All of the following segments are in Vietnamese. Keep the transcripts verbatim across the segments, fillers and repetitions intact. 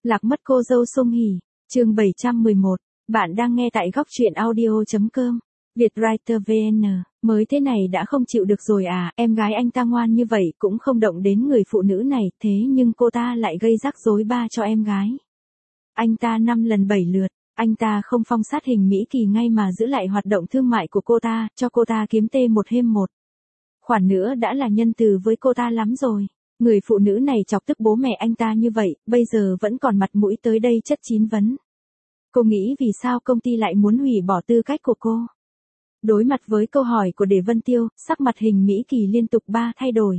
Lạc mất cô dâu Song Hỷ, chương bảy trăm mười một. Bạn đang nghe tại góc truyện audio chấm com. Vietwriter vê en. Mới thế này đã không chịu được rồi à, em gái anh ta ngoan như vậy cũng không động đến người phụ nữ này, thế nhưng cô ta lại gây rắc rối ba cho em gái. Anh ta năm lần bảy lượt, anh ta không phong sát Hình Mỹ Kỳ ngay mà giữ lại hoạt động thương mại của cô ta, cho cô ta kiếm tê một thêm một. Khoản nữa đã là nhân từ với cô ta lắm rồi. Người phụ nữ này chọc tức bố mẹ anh ta như vậy, bây giờ vẫn còn mặt mũi tới đây chất chín vấn. Cô nghĩ vì sao công ty lại muốn hủy bỏ tư cách của cô? Đối mặt với câu hỏi của Đề Vân Tiêu, sắc mặt Hình Mỹ Kỳ liên tục ba thay đổi.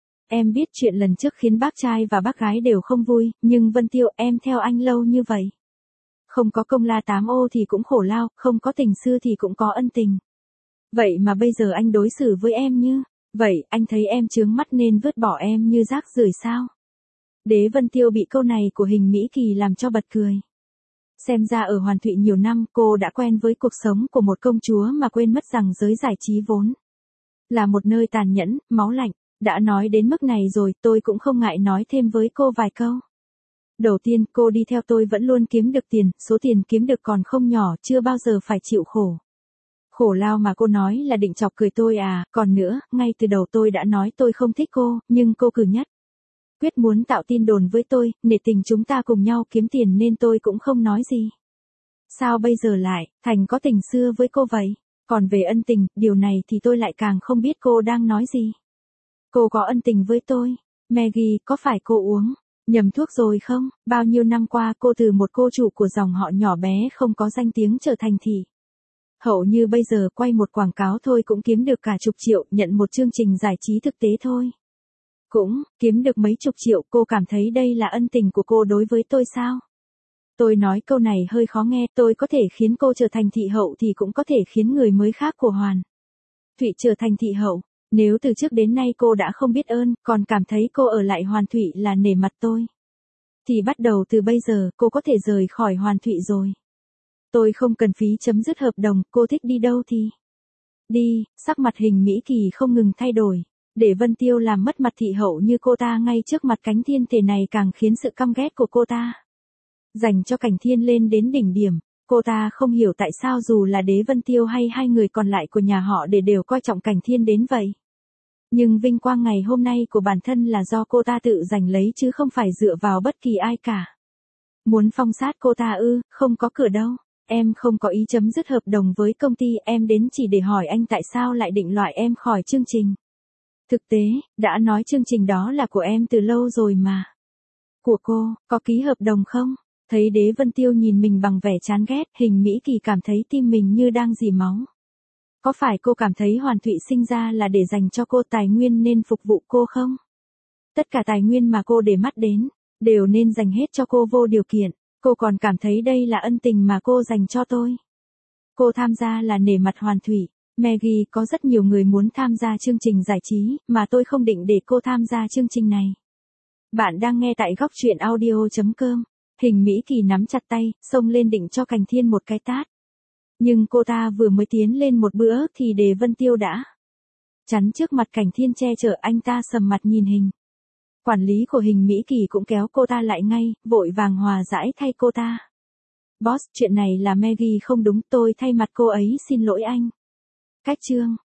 Em biết chuyện lần trước khiến bác trai và bác gái đều không vui, nhưng Vân Tiêu em theo anh lâu như vậy. Không có công la tám ô thì cũng khổ lao, không có tình xưa thì cũng có ân tình. Vậy mà bây giờ anh đối xử với em như... Vậy, anh thấy em chướng mắt nên vứt bỏ em như rác rưởi sao? Đế Vân Tiêu bị câu này của Hình Mỹ Kỳ làm cho bật cười. Xem ra ở Hoàn Thụy nhiều năm cô đã quen với cuộc sống của một công chúa mà quên mất rằng giới giải trí vốn là một nơi tàn nhẫn, máu lạnh. Đã nói đến mức này rồi tôi cũng không ngại nói thêm với cô vài câu. Đầu tiên cô đi theo tôi vẫn luôn kiếm được tiền, số tiền kiếm được còn không nhỏ, chưa bao giờ phải chịu khổ. Khổ lao mà cô nói là định chọc cười tôi à, còn nữa, ngay từ đầu tôi đã nói tôi không thích cô, nhưng cô cử nhất quyết muốn tạo tin đồn với tôi, nể tình chúng ta cùng nhau kiếm tiền nên tôi cũng không nói gì. Sao bây giờ lại, thành có tình xưa với cô vậy? Còn về ân tình, điều này thì tôi lại càng không biết cô đang nói gì. Cô có ân tình với tôi. Maggie, có phải cô uống nhầm thuốc rồi không? Bao nhiêu năm qua cô từ một cô chủ của dòng họ nhỏ bé không có danh tiếng trở thành thị hậu như bây giờ, quay một quảng cáo thôi cũng kiếm được cả chục triệu, nhận một chương trình giải trí thực tế thôi cũng kiếm được mấy chục triệu. Cô cảm thấy đây là ân tình của cô đối với tôi sao? Tôi nói câu này hơi khó nghe, tôi có thể khiến cô trở thành thị hậu thì cũng có thể khiến người mới khác của Hoàn Thụy trở thành thị hậu. Nếu từ trước đến nay cô đã không biết ơn, còn cảm thấy cô ở lại Hoàn Thụy là nể mặt tôi, thì bắt đầu từ bây giờ cô có thể rời khỏi Hoàn Thụy rồi. Tôi không cần phí chấm dứt hợp đồng, cô thích đi đâu thì đi. Sắc mặt Hình Mỹ Kỳ không ngừng thay đổi. Để Vân Tiêu làm mất mặt thị hậu như cô ta ngay trước mặt Cảnh Thiên thể này càng khiến sự căm ghét của cô ta dành cho Cảnh Thiên lên đến đỉnh điểm. Cô ta không hiểu tại sao dù là Đế Vân Tiêu hay hai người còn lại của nhà họ Để đều coi trọng Cảnh Thiên đến vậy. Nhưng vinh quang ngày hôm nay của bản thân là do cô ta tự giành lấy chứ không phải dựa vào bất kỳ ai cả. Muốn phong sát cô ta ư, không có cửa đâu. Em không có ý chấm dứt hợp đồng với công ty, em đến chỉ để hỏi anh tại sao lại định loại em khỏi chương trình. Thực tế, đã nói chương trình đó là của em từ lâu rồi mà. Của cô, có ký hợp đồng không? Thấy Đế Vân Tiêu nhìn mình bằng vẻ chán ghét, Hình Mỹ Kỳ cảm thấy tim mình như đang rỉ máu. Có phải cô cảm thấy Hoàn Thụy sinh ra là để dành cho cô tài nguyên nên phục vụ cô không? Tất cả tài nguyên mà cô để mắt đến, đều nên dành hết cho cô vô điều kiện. Cô còn cảm thấy đây là ân tình mà cô dành cho tôi. Cô tham gia là nể mặt Hoàn Thụy. Maggie, có rất nhiều người muốn tham gia chương trình giải trí, mà tôi không định để cô tham gia chương trình này. Bạn đang nghe tại góc truyện audio chấm com. Hình Mỹ Kỳ nắm chặt tay, xông lên định cho Cảnh Thiên một cái tát. Nhưng cô ta vừa mới tiến lên một bữa thì Đề Vân Tiêu đã chắn trước mặt Cảnh Thiên che chở. Anh ta sầm mặt nhìn Hình quản lý của Hình Mỹ Kỳ cũng kéo cô ta lại ngay, vội vàng hòa giải thay cô ta. Boss, chuyện này là Maggie không đúng, tôi thay mặt cô ấy xin lỗi anh. Cách chương